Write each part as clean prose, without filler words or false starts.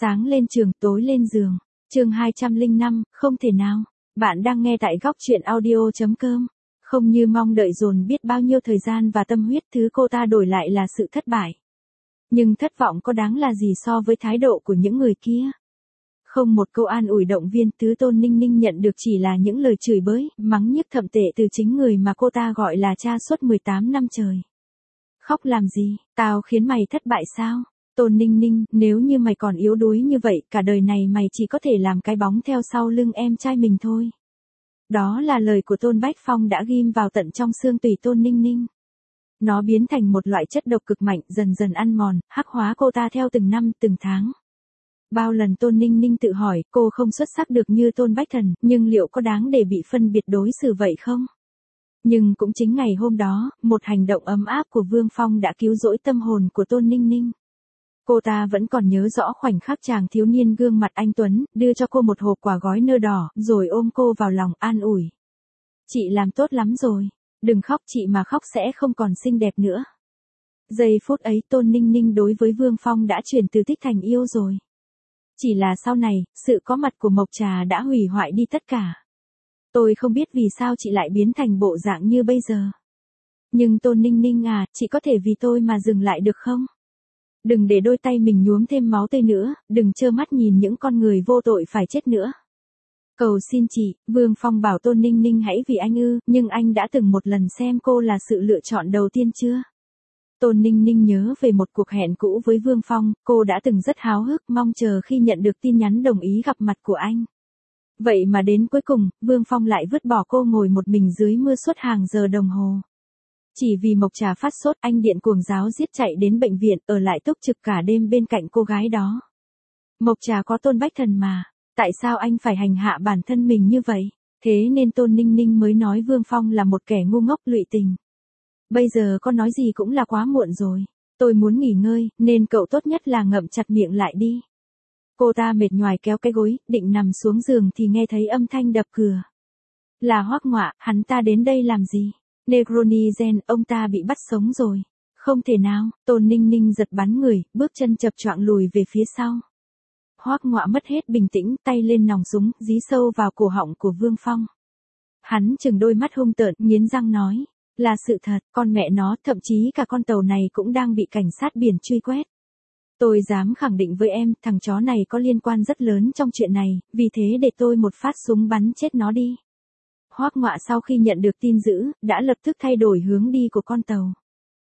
Sáng lên trường, tối lên giường. Chương 205, không thể nào. Bạn đang nghe tại góc truyện audio.com. Không như mong đợi dồn biết bao nhiêu thời gian và tâm huyết, thứ cô ta đổi lại là sự thất bại. Nhưng thất vọng có đáng là gì so với thái độ của những người kia? Không một câu an ủi động viên, thứ Tôn Ninh Ninh nhận được chỉ là những lời chửi bới, mắng nhiếc thậm tệ từ chính người mà cô ta gọi là cha suốt 18 năm trời. Khóc làm gì, tao khiến mày thất bại sao? Tôn Ninh Ninh, nếu như mày còn yếu đuối như vậy, cả đời này mày chỉ có thể làm cái bóng theo sau lưng em trai mình thôi. Đó là lời của Tôn Bách Phong đã ghim vào tận trong xương tủy Tôn Ninh Ninh. Nó biến thành một loại chất độc cực mạnh, dần dần ăn mòn, hắc hóa cô ta theo từng năm, từng tháng. Bao lần Tôn Ninh Ninh tự hỏi, cô không xuất sắc được như Tôn Bách Thần, nhưng liệu có đáng để bị phân biệt đối xử vậy không? Nhưng cũng chính ngày hôm đó, một hành động ấm áp của Vương Phong đã cứu rỗi tâm hồn của Tôn Ninh Ninh. Cô ta vẫn còn nhớ rõ khoảnh khắc chàng thiếu niên gương mặt anh tuấn, đưa cho cô một hộp quả gói nơ đỏ, rồi ôm cô vào lòng an ủi. Chị làm tốt lắm rồi, đừng khóc, chị mà khóc sẽ không còn xinh đẹp nữa. Giây phút ấy Tôn Ninh Ninh đối với Vương Phong đã chuyển từ thích thành yêu rồi. Chỉ là sau này, sự có mặt của Mộc Trà đã hủy hoại đi tất cả. Tôi không biết vì sao chị lại biến thành bộ dạng như bây giờ. Nhưng Tôn Ninh Ninh à, chị có thể vì tôi mà dừng lại được không? Đừng để đôi tay mình nhuốm thêm máu tươi nữa, đừng trơ mắt nhìn những con người vô tội phải chết nữa. Cầu xin chị, Vương Phong bảo Tôn Ninh Ninh hãy vì anh ư, nhưng anh đã từng một lần xem cô là sự lựa chọn đầu tiên chưa? Tôn Ninh Ninh nhớ về một cuộc hẹn cũ với Vương Phong, cô đã từng rất háo hức mong chờ khi nhận được tin nhắn đồng ý gặp mặt của anh. Vậy mà đến cuối cùng, Vương Phong lại vứt bỏ cô ngồi một mình dưới mưa suốt hàng giờ đồng hồ. Chỉ vì Mộc Trà phát sốt, anh điện cuồng giáo giết chạy đến bệnh viện, ở lại túc trực cả đêm bên cạnh cô gái đó. Mộc Trà có Tôn Bách Thần mà, tại sao anh phải hành hạ bản thân mình như vậy? Thế nên Tôn Ninh Ninh mới nói Vương Phong là một kẻ ngu ngốc lụy tình. Bây giờ có nói gì cũng là quá muộn rồi. Tôi muốn nghỉ ngơi, nên cậu tốt nhất là ngậm chặt miệng lại đi. Cô ta mệt nhoài kéo cái gối, định nằm xuống giường thì nghe thấy âm thanh đập cửa. Là Hoắc Ngọa, hắn ta đến đây làm gì? Negroni-gen, ông ta bị bắt sống rồi. Không thể nào, Tôn Ninh Ninh giật bắn người, bước chân chập choạng lùi về phía sau. Hoắc Ngọa mất hết bình tĩnh, tay lên nòng súng, dí sâu vào cổ họng của Vương Phong. Hắn chừng đôi mắt hung tợn, nghiến răng nói. Là sự thật, con mẹ nó, thậm chí cả con tàu này cũng đang bị cảnh sát biển truy quét. Tôi dám khẳng định với em, thằng chó này có liên quan rất lớn trong chuyện này, vì thế để tôi một phát súng bắn chết nó đi. Hoắc Ngọa sau khi nhận được tin dữ, đã lập tức thay đổi hướng đi của con tàu.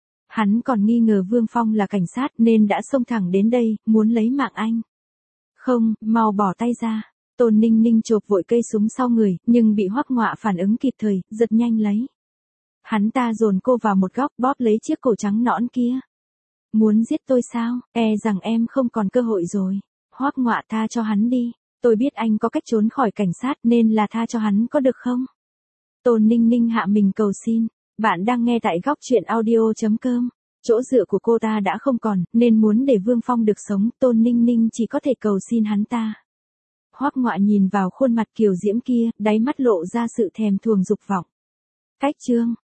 Hắn còn nghi ngờ Vương Phong là cảnh sát nên đã xông thẳng đến đây, muốn lấy mạng anh. Không, mau bỏ tay ra. Tôn Ninh Ninh chộp vội cây súng sau người, nhưng bị Hoắc Ngọa phản ứng kịp thời, giật nhanh lấy. Hắn ta dồn cô vào một góc, bóp lấy chiếc cổ trắng nõn kia. Muốn giết tôi sao? E rằng em không còn cơ hội rồi. Hoắc Ngọa, tha cho hắn đi. Tôi biết anh có cách trốn khỏi cảnh sát nên là tha cho hắn có được không? Tôn Ninh Ninh hạ mình cầu xin. Bạn đang nghe tại góc truyện audio.com. Chỗ dựa của cô ta đã không còn, nên muốn để Vương Phong được sống, Tôn Ninh Ninh chỉ có thể cầu xin hắn ta. Hoắc Ngọa nhìn vào khuôn mặt kiều diễm kia, đáy mắt lộ ra sự thèm thuồng dục vọng. Cách chương